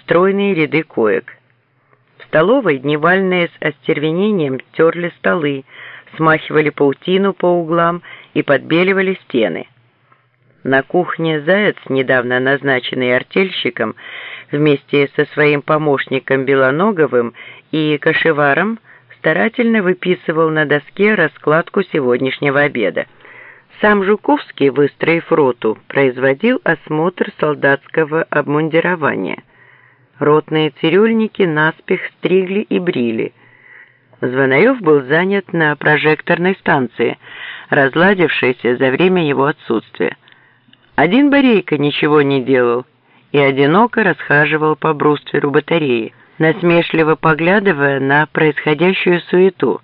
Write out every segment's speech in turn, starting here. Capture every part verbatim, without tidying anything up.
стройные ряды коек. В столовой дневальные с остервенением терли столы, смахивали паутину по углам и подбеливали стены. На кухне Заяц, недавно назначенный артельщиком, вместе со своим помощником Белоноговым и кошеваром, старательно выписывал на доске раскладку сегодняшнего обеда. Сам Жуковский, выстроив роту, производил осмотр солдатского обмундирования. Ротные цирюльники наспех стригли и брили. Звонарев был занят на прожекторной станции, разладившейся за время его отсутствия. Один Борейко ничего не делал и одиноко расхаживал по брустверу батареи, насмешливо поглядывая на происходящую суету.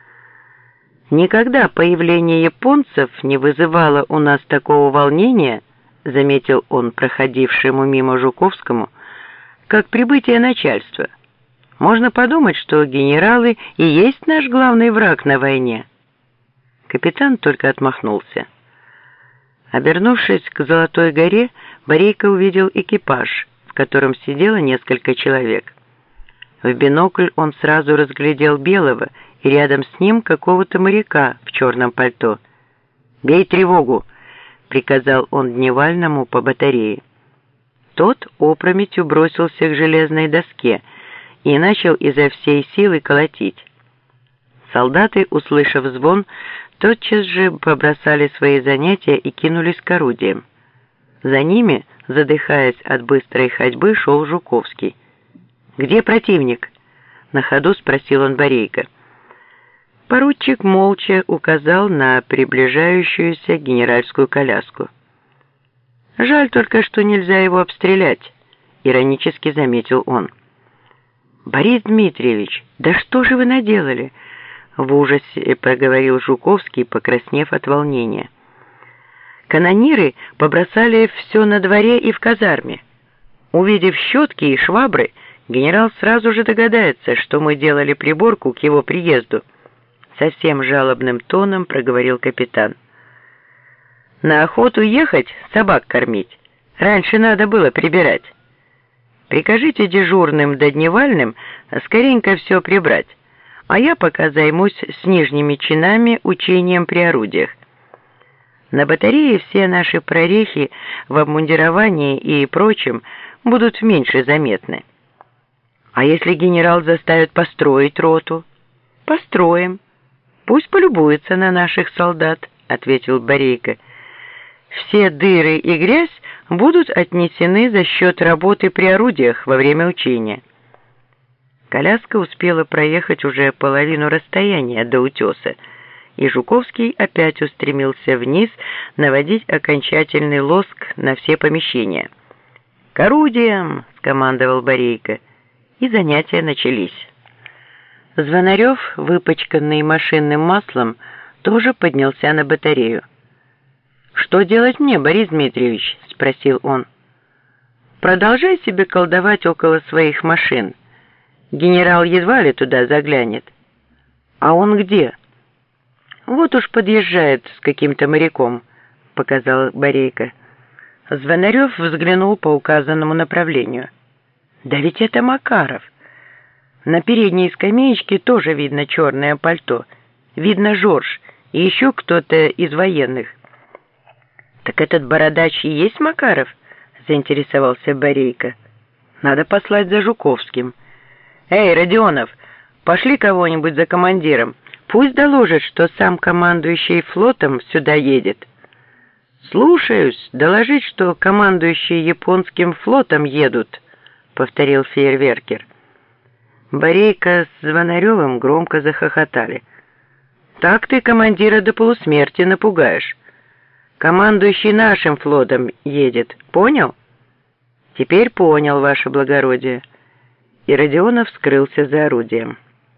«Никогда появление японцев не вызывало у нас такого волнения», заметил он проходившему мимо Жуковскому, «как прибытие начальства. Можно подумать, что генералы и есть наш главный враг на войне». Капитан только отмахнулся. Обернувшись к Золотой горе, Борейко увидел экипаж, в котором сидело несколько человек. В бинокль он сразу разглядел Белого и рядом с ним какого-то моряка в черном пальто. «Бей тревогу!» — приказал он дневальному по батарее. Тот опрометью бросился к железной доске и начал изо всей силы колотить. Солдаты, услышав звон, тотчас же побросали свои занятия и кинулись к орудиям. За ними, задыхаясь от быстрой ходьбы, шел Жуковский. «Где противник?» — на ходу спросил он Борейко. Поручик молча указал на приближающуюся генеральскую коляску. «Жаль только, что нельзя его обстрелять», — иронически заметил он. «Борис Дмитриевич, да что же вы наделали?» — в ужасе проговорил Жуковский, покраснев от волнения. «Канониры побросали все на дворе и в казарме. Увидев щетки и швабры, генерал сразу же догадается, что мы делали приборку к его приезду», — совсем жалобным тоном проговорил капитан. «На охоту ехать, собак кормить. Раньше надо было прибирать. Прикажите дежурным да дневальным скоренько все прибрать, а я пока займусь с нижними чинами учением при орудиях. На батарее все наши прорехи в обмундировании и прочем будут меньше заметны. А если генерал заставит построить роту?» «Построим. Пусть полюбуется на наших солдат», — ответил Борейко. «Все дыры и грязь будут отнесены за счет работы при орудиях во время учения». Коляска успела проехать уже половину расстояния до утеса, и Жуковский опять устремился вниз наводить окончательный лоск на все помещения. «К орудиям!» — скомандовал Борейко, и занятия начались. Звонарев, выпачканный машинным маслом, тоже поднялся на батарею. «Что делать мне, Борис Дмитриевич?» — спросил он. «Продолжай себе колдовать около своих машин. Генерал едва ли туда заглянет». «А он где?» «Вот уж подъезжает с каким-то моряком», — показал Борейко. Звонарев взглянул по указанному направлению. «Да ведь это Макаров. На передней скамеечке тоже видно черное пальто. Видно Жорж и еще кто-то из военных». «Так этот бородач и есть Макаров?» — заинтересовался Борейко. «Надо послать за Жуковским». «Эй, Родионов, пошли кого-нибудь за командиром. Пусть доложит, что сам командующий флотом сюда едет». «Слушаюсь, доложить, что командующие японским флотом едут», — повторил фейерверкер. Борейко с Звонаревым громко захохотали. «Так ты командира до полусмерти напугаешь. Командующий нашим флотом едет, понял?» «Теперь понял, ваше благородие». И Родионов скрылся за орудием.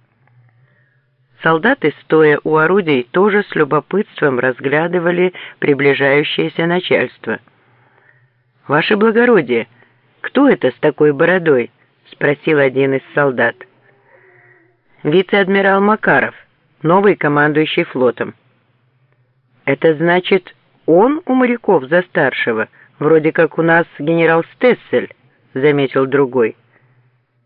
Солдаты, стоя у орудий, тоже с любопытством разглядывали приближающееся начальство. «Ваше благородие, кто это с такой бородой?» — спросил один из солдат. «Вице-адмирал Макаров, новый командующий флотом». «Это значит, он у моряков за старшего, вроде как у нас генерал Стессель», — заметил другой.